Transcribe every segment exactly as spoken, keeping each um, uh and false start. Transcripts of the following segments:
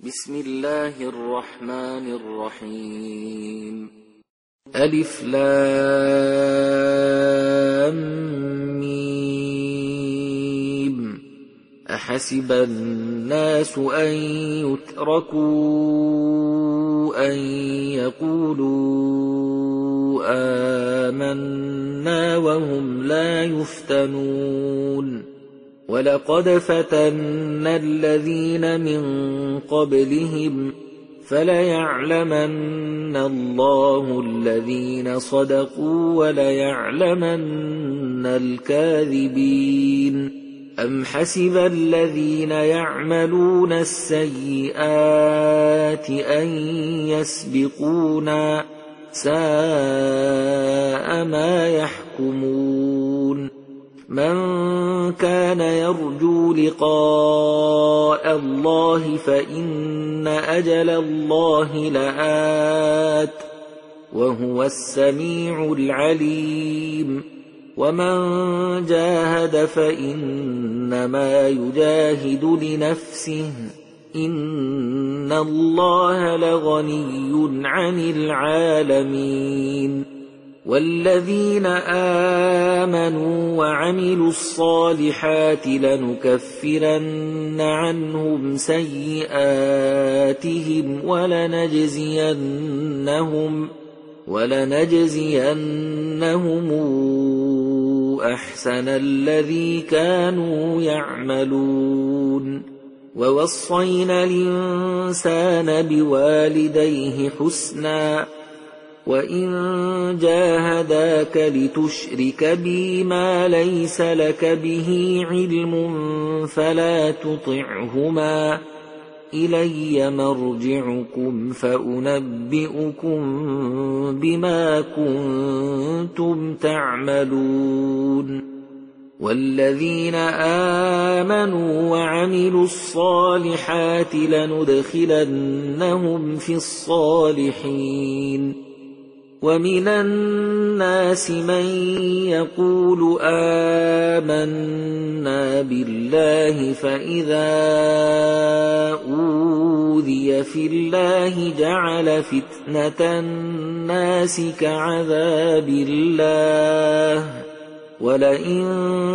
بسم الله الرحمن الرحيم. ألف لام ميم. أحسب الناس أن يتركوا أن يقولوا آمنا وهم لا يفتنون. ولقد فتنا الذين من قبلهم فليعلمن الله الذين صدقوا وليعلمن الكاذبين. أم حسب الذين يعملون السيئات أن يسبقونا ساء ما يحكمون. من كان يرجو لقاء الله فإن أجل الله لآت وهو السميع العليم. ومن جاهد فإنما يجاهد لنفسه إن الله لغني عن العالمين. والذين آمنوا وعملوا الصالحات لنكفرن عنهم سيئاتهم ولنجزينهم ولنجزينهم أحسن الذي كانوا يعملون. ووصينا الإنسان بوالديه حسنا وإن جاهداك لتشرك بي ما ليس لك به علم فلا تطعهما إلي مرجعكم فأنبئكم بما كنتم تعملون. والذين آمنوا وعملوا الصالحات لندخلنهم في الصالحين. ومن الناس من يقول آمنا بالله فإذا أوذي في الله جعل فتنة الناس كعذاب الله ولئن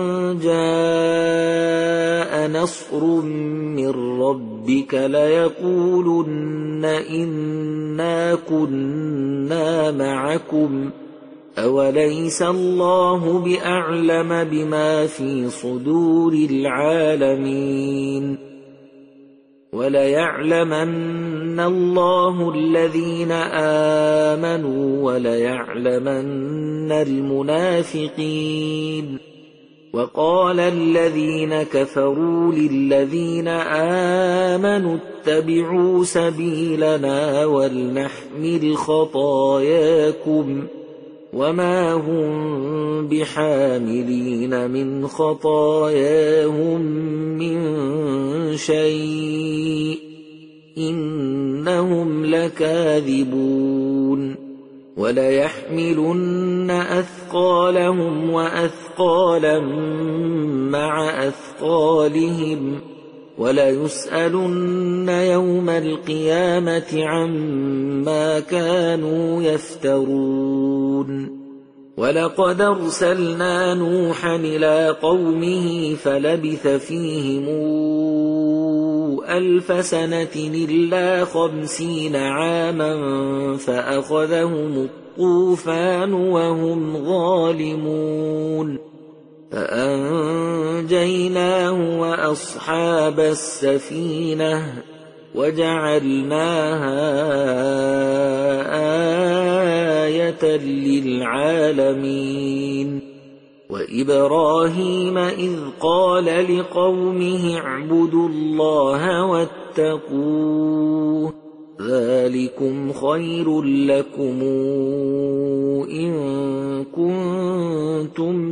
جاء نصر من ربك ليقولن إنا كنا معكم أوليس الله بأعلم بما في صدور العالمين. وليعلمن الله الذين آمنوا وليعلمن المنافقين. وقال الذين كفروا للذين آمنوا اتبعوا سبيلنا ولنحمل خطاياكم وما هم بحاملين من خطاياهم من شيء إنهم لكاذبون. وليحملن أثقالهم وأثقالا مع أثقالهم وليسألن يوم القيامة عما كانوا يفترون. ولقد أرسلنا نوحا إلى قومه فلبث فيهم ألف سنة إلا خمسين عاما فأخذهم الطوفان وهم ظالمون فأنجيناه وأصحاب السفينة وجعلناها آية للعالمين. وإبراهيم إذ قال لقومه اعبدوا الله واتقوه ذلكم خير لكم إن كنتم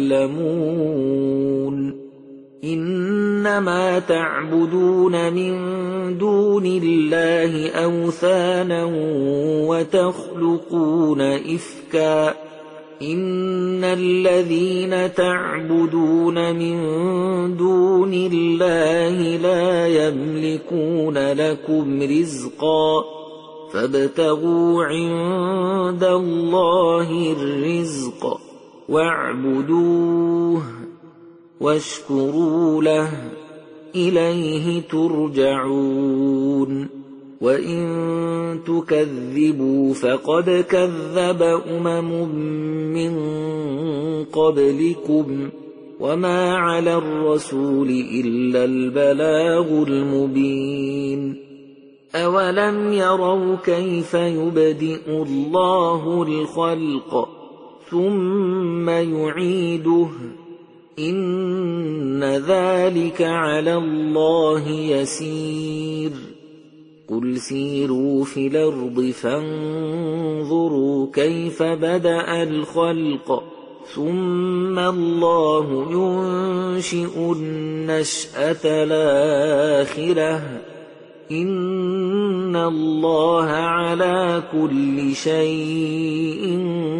تعلمون. إنما تعبدون من دون الله أوثانا وتخلقون إفكا إن الذين تعبدون من دون الله لا يملكون لكم رزقا فابتغوا عند الله الرزق واعبدوه واشكروا له إليه ترجعون وإن تكذبوا فقد كذب أمم من قبلكم وما على الرسول إلا البلاغ المبين أولم يروا كيف يبدئ الله الخلق ثم يعيده إن ذلك على الله يسير قل سيروا في الأرض فانظروا كيف بدأ الخلق ثم الله ينشئ النشأة الآخرة إن الله على كل شيء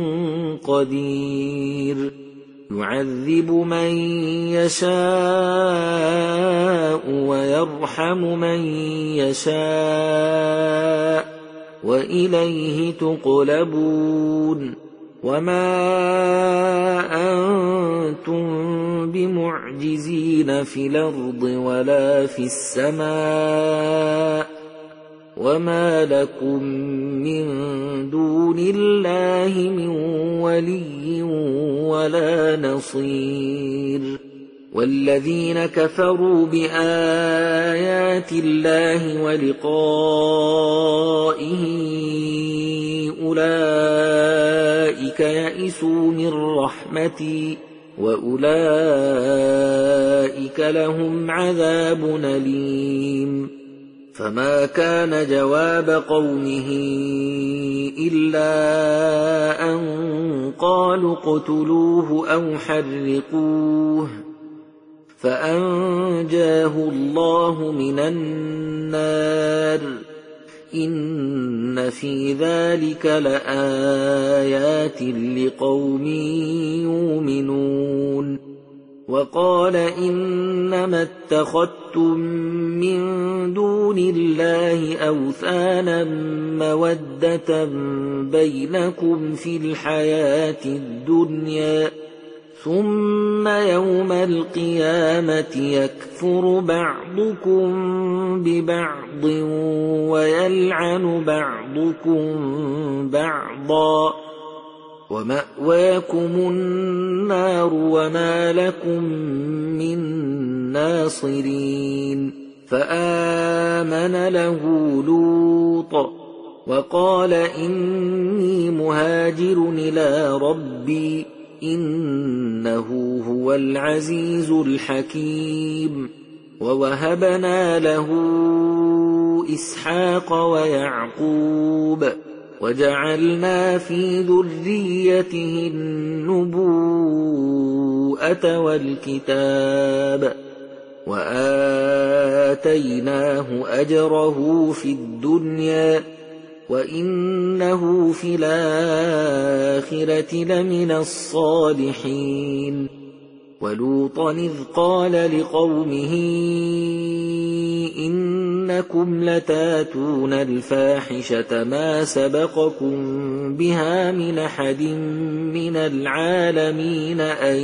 قدير يعذب من يشاء ويرحم من يشاء وإليه تقلبون وما أنتم بمعجزين في الأرض ولا في السماء وما لكم من دون الله من ولي ولا نصير والذين كفروا بآيات الله ولقائه أولئك يئسوا من رحمتي وأولئك لهم عذاب أليم فما كان جواب قومه إلا أن قالوا اقتلوه أو حرقوه فأنجاه الله من النار إن في ذلك لآيات لقوم يؤمنون وقال إنما اتخذتم من دون الله أوثانا مودة بينكم في الحياة الدنيا ثم يوم القيامة يكفر بعضكم ببعض ويلعن بعضكم بعضا ومأواكم النار وما لكم من ناصرين فآمن له لوط وقال إني مهاجر إلى ربي إنه هو العزيز الحكيم ووهبنا له إسحاق ويعقوب وجعلنا في ذريته النبوءة والكتاب وآتيناه أجره في الدنيا وإنه في الآخرة لمن الصالحين ولوطا إذ قال لقومه إنكم لتاتون الفاحشة ما سبقكم بها من أحد من العالمين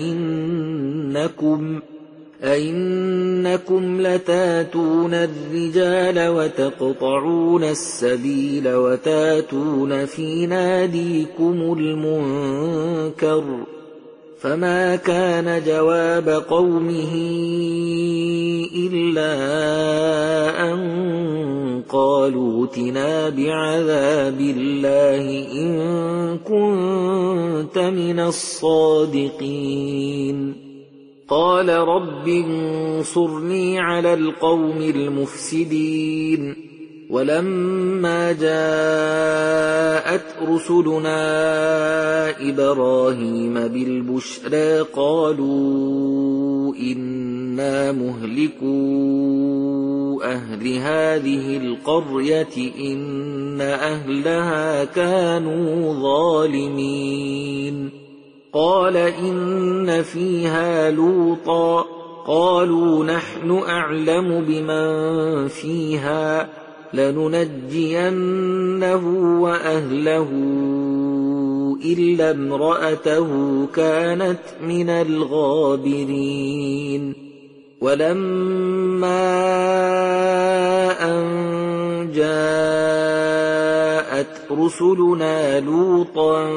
أئنكم أئنكم لتاتون الرجال وتقطعون السبيل وتاتون في ناديكم المنكر فما كان جواب قومه إلا أن قالوا ائتنا بعذاب الله إن كنت من الصادقين قال رب انصرني على القوم المفسدين ولما جاءت رسلنا إبراهيم بالبشرى قالوا إنا مهلكو أهل هذه القرية إن أهلها كانوا ظالمين قال إن فيها لوطا قالوا نحن أعلم بمن فيها لننجينه وأهله إلا امرأته كانت من الغابرين ولما أن جاءت رسلنا لوطا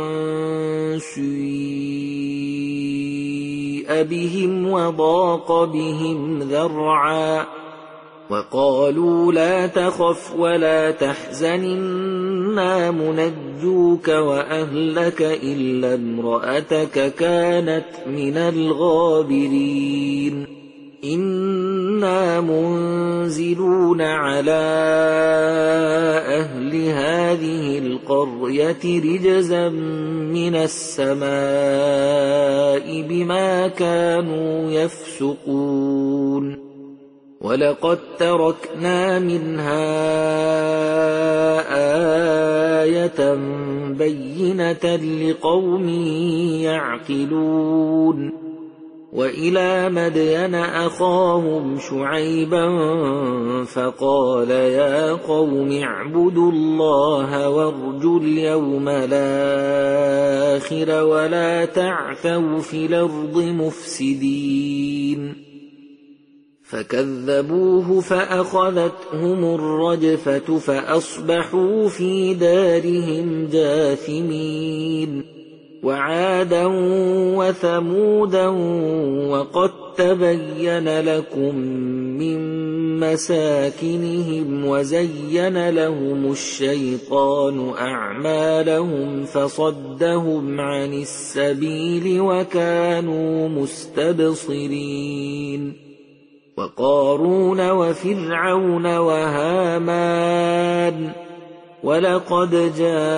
سيء بهم وضاق بهم ذرعا وقالوا لا تخف ولا تحزن إنا منجوك وأهلك إلا امرأتك كانت من الغابرين إنا منزلون على أهل هذه القرية رجزا من السماء بما كانوا يفسقون ولقد تركنا منها آية بينة لقوم يعقلون وإلى مدين أخاهم شعيبا فقال يا قوم اعبدوا الله وارجوا اليوم الآخر ولا تعثوا في الأرض مفسدين فكذبوه فأخذتهم الرجفة فأصبحوا في دارهم جاثمين وعادا وثمودا وقد تبين لكم من مساكنهم وزين لهم الشيطان أعمالهم فصدهم عن السبيل وكانوا مستبصرين وقارون وفرعون وهامان ولقد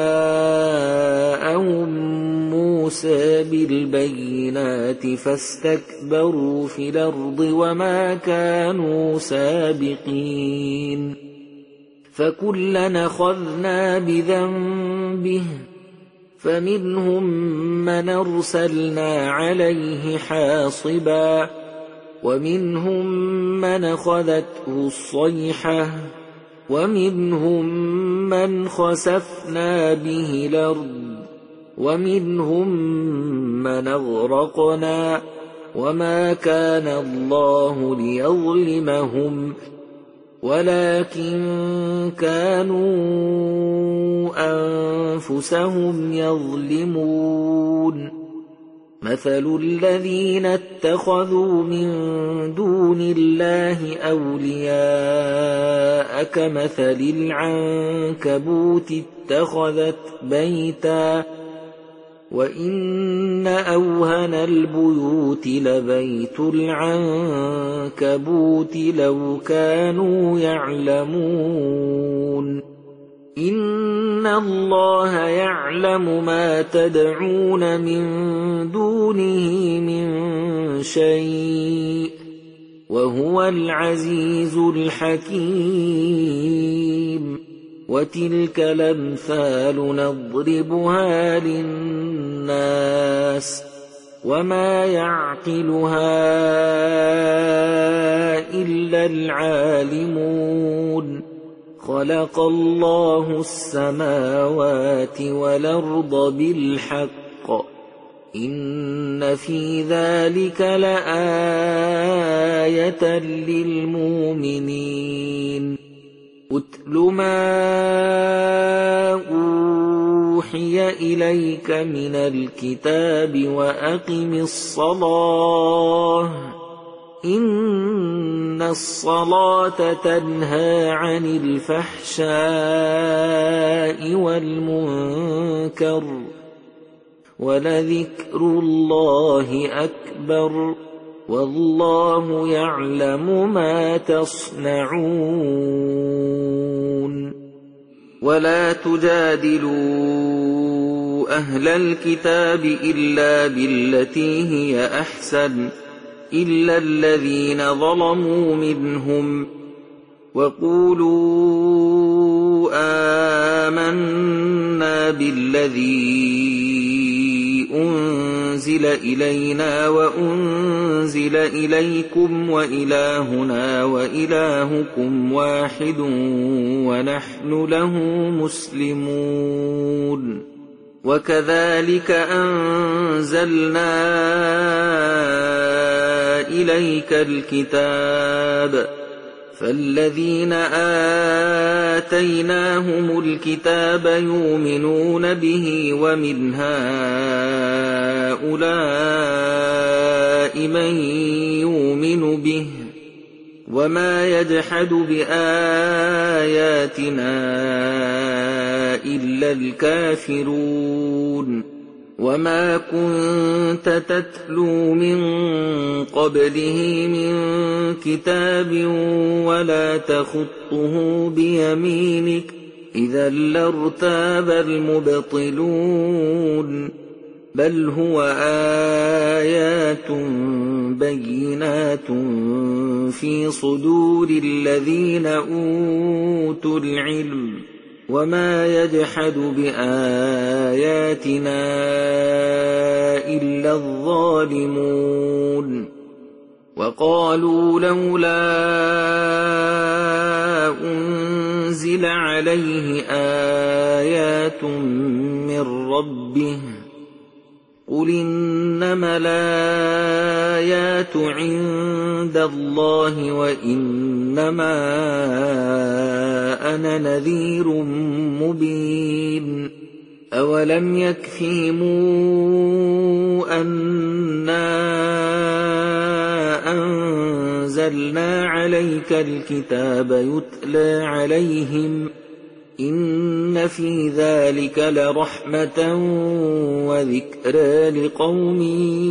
جاءهم موسى بالبينات فاستكبروا في الأرض وما كانوا سابقين فكلنا أخذنا بذنبه فمنهم من أرسلنا عليه حاصبا ومنهم من أخذته الصيحة ومنهم من خسفنا به الأرض ومنهم من أغرقنا وما كان الله ليظلمهم ولكن كانوا أنفسهم يظلمون مثل الذين اتخذوا من دون الله أولياء كمثل العنكبوت اتخذت بيتا وإن أوهن البيوت لبيت العنكبوت لو كانوا يعلمون إن الله يعلم ما تدعون من دونه من شيء وهو العزيز الحكيم وتلك الأمثال نضربها للناس وما يعقلها إلا العالمون خلق الله السماوات والأرض بالحق إن في ذلك لآية للمؤمنين أتل ما أوحي إليك من الكتاب وأقم الصلاة إن الصلاة تنهى عن الفحشاء والمنكر ولذكر الله أكبر والله يعلم ما تصنعون ولا تجادلوا أهل الكتاب إلا بالتي هي أحسن إلا الذين ظلموا منهم وقولوا آمنا بالذي أنزل أنزل إلينا وأنزل إليكم وإلهنا وإلهكم واحد ونحن له مسلمون وكذلك أنزلنا إليك الكتاب فالذين آتيناهم الكتاب يؤمنون به ومن هؤلاء من يؤمن به وما يجحد بآياتنا إلا الكافرون وما كنت تتلو من قبله من كتاب ولا تخطه بيمينك إذا لارتاب المبطلون بل هو آيات بينات في صدور الذين أوتوا العلم وما يجحد بآياتنا إلا الظالمون وقالوا لولا أنزل عليه آيات من ربه قل إنما الآيات عند الله وإنما أنا نذير مبين أولم يكفهم أنا أنزلنا عليك الكتاب يتلى عليهم إن في ذلك لرحمة وذكرى لقوم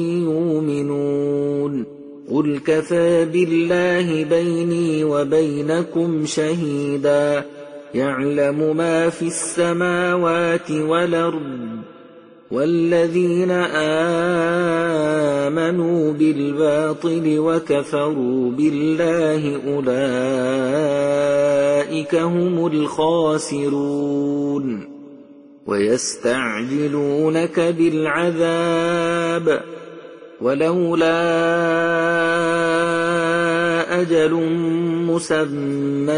يؤمنون قل كفى بالله بيني وبينكم شهيدا يعلم ما في السماوات والأرض والذين آمنوا بالباطل وكفروا بالله أولئك هم الخاسرون ويستعجلونك بالعذاب ولولا أجل مسمى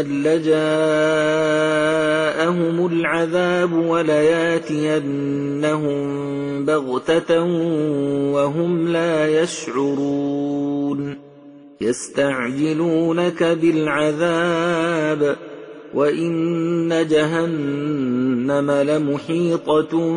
لجاءهم العذاب ولياتينهم بغتة وهم لا يشعرون يستعجلونك بالعذاب وإن جهنم لمحيطة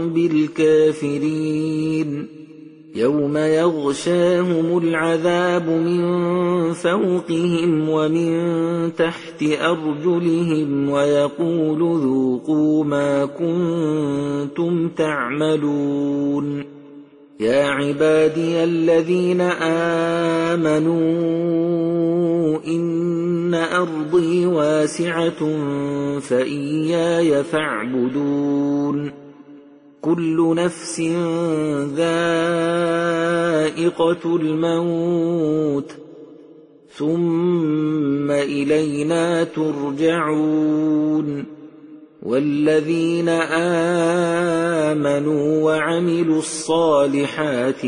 بالكافرين يوم يغشاهم العذاب من فوقهم ومن تحت أرجلهم ويقول ذوقوا ما كنتم تعملون يا عبادي الذين آمنوا إن أرضي واسعة فإياي فاعبدون كل نفس ذائقة الموت ثم إلينا ترجعون والذين آمنوا وعملوا الصالحات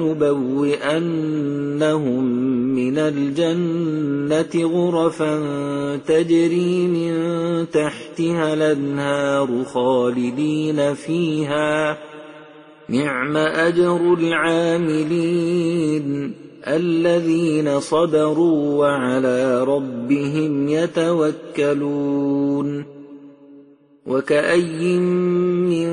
لنبوئنهم من الجنة غرفا تجري من تحتها الأنهار خالدين فيها نعم أجر العاملين الذين صبروا وعلى ربهم يتوكلون وكأي من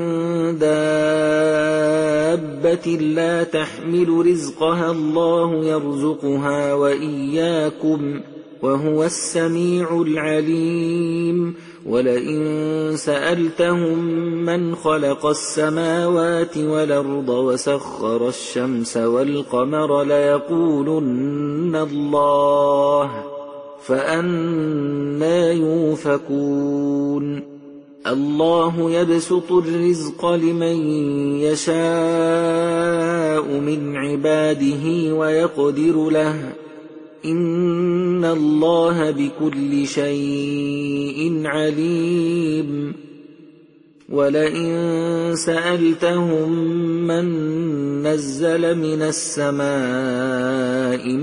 دابة لا تحمل رزقها الله يرزقها وإياكم وهو السميع العليم ولئن سألتهم من خلق السماوات والأرض وسخر الشمس والقمر ليقولن الله فأنى يؤفكون الله يبسط الرزق لمن يشاء من عباده ويقدر له إن الله بكل شيء عليم وَلَئِن سَأَلْتَهُم مَّن نَّزَّلَ مِنَ السَّمَاءِ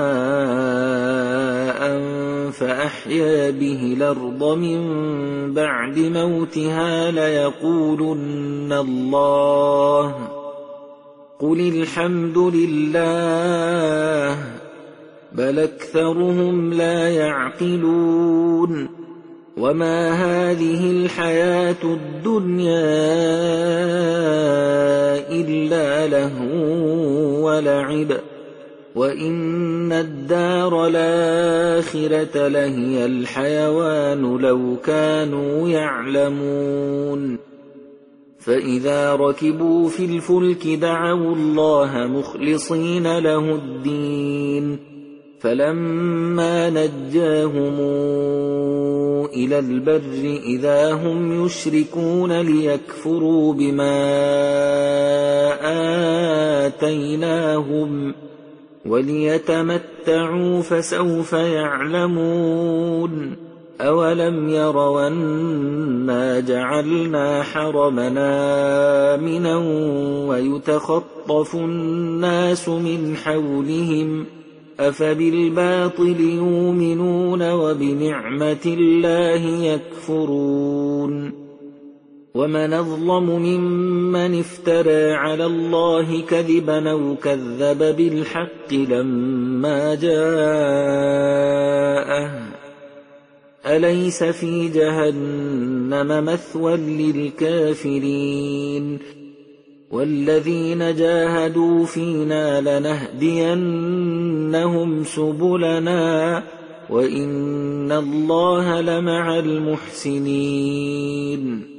مَاءً فَأَحْيَا بِهِ الْأَرْضَ مِن بَعْدِ مَوْتِهَا لَيَقُولُنَّ اللَّهُ ۚ قُلِ الْحَمْدُ لِلَّهِ ۚ بَلْ أَكْثَرُهُمْ لَا يَعْقِلُونَ وَمَا هَٰذِهِ الْحَيَاةُ الدُّنْيَا إِلَّا لَهْوٌ وَلَعِبٌ ۚ وَإِنَّ الدَّارَ الْآخِرَةَ لَهِيَ الْحَيَوَانُ لَوْ كَانُوا يَعْلَمُونَ فَإِذَا رَكِبُوا فِي الْفُلْكِ دَعَوُا اللَّهَ مُخْلِصِينَ لَهُ الدِّينَ فَلَمَّا نَجَّاهُمْ إِلَى الْبَرِّ إِذَا هُمْ يُشْرِكُونَ لِيَكْفُرُوا بِمَا آتَيْنَاهُمْ وَلِيَتَمَتَّعُوا فَسَوْفَ يَعْلَمُونَ أَوَلَمْ يَرَوْا أَنَّا جَعَلْنَا حَرَمًا آمِنًا وَيُتَخَطَّفُ النَّاسُ مِنْ حَوْلِهِمْ أَفَبِالْبَاطِلِ يُؤْمِنُونَ وَبِنِعْمَةِ اللَّهِ يَكْفُرُونَ وَمَنْ أَظْلَمُ مِمَّنِ افْتَرَىٰ عَلَى اللَّهِ كَذِبًا أَوْ كَذَّبَ بِالْحَقِّ لَمَّا جَاءَهُ ۚ أَلَيْسَ فِي جَهَنَّمَ مَثْوًى لِّلْكَافِرِينَ وَالَّذِينَ جَاهَدُوا فِينَا لَنَهْدِيَنَّهُمْ سُبُلَنَا وَإِنَّ اللَّهَ لَمَعَ الْمُحْسِنِينَ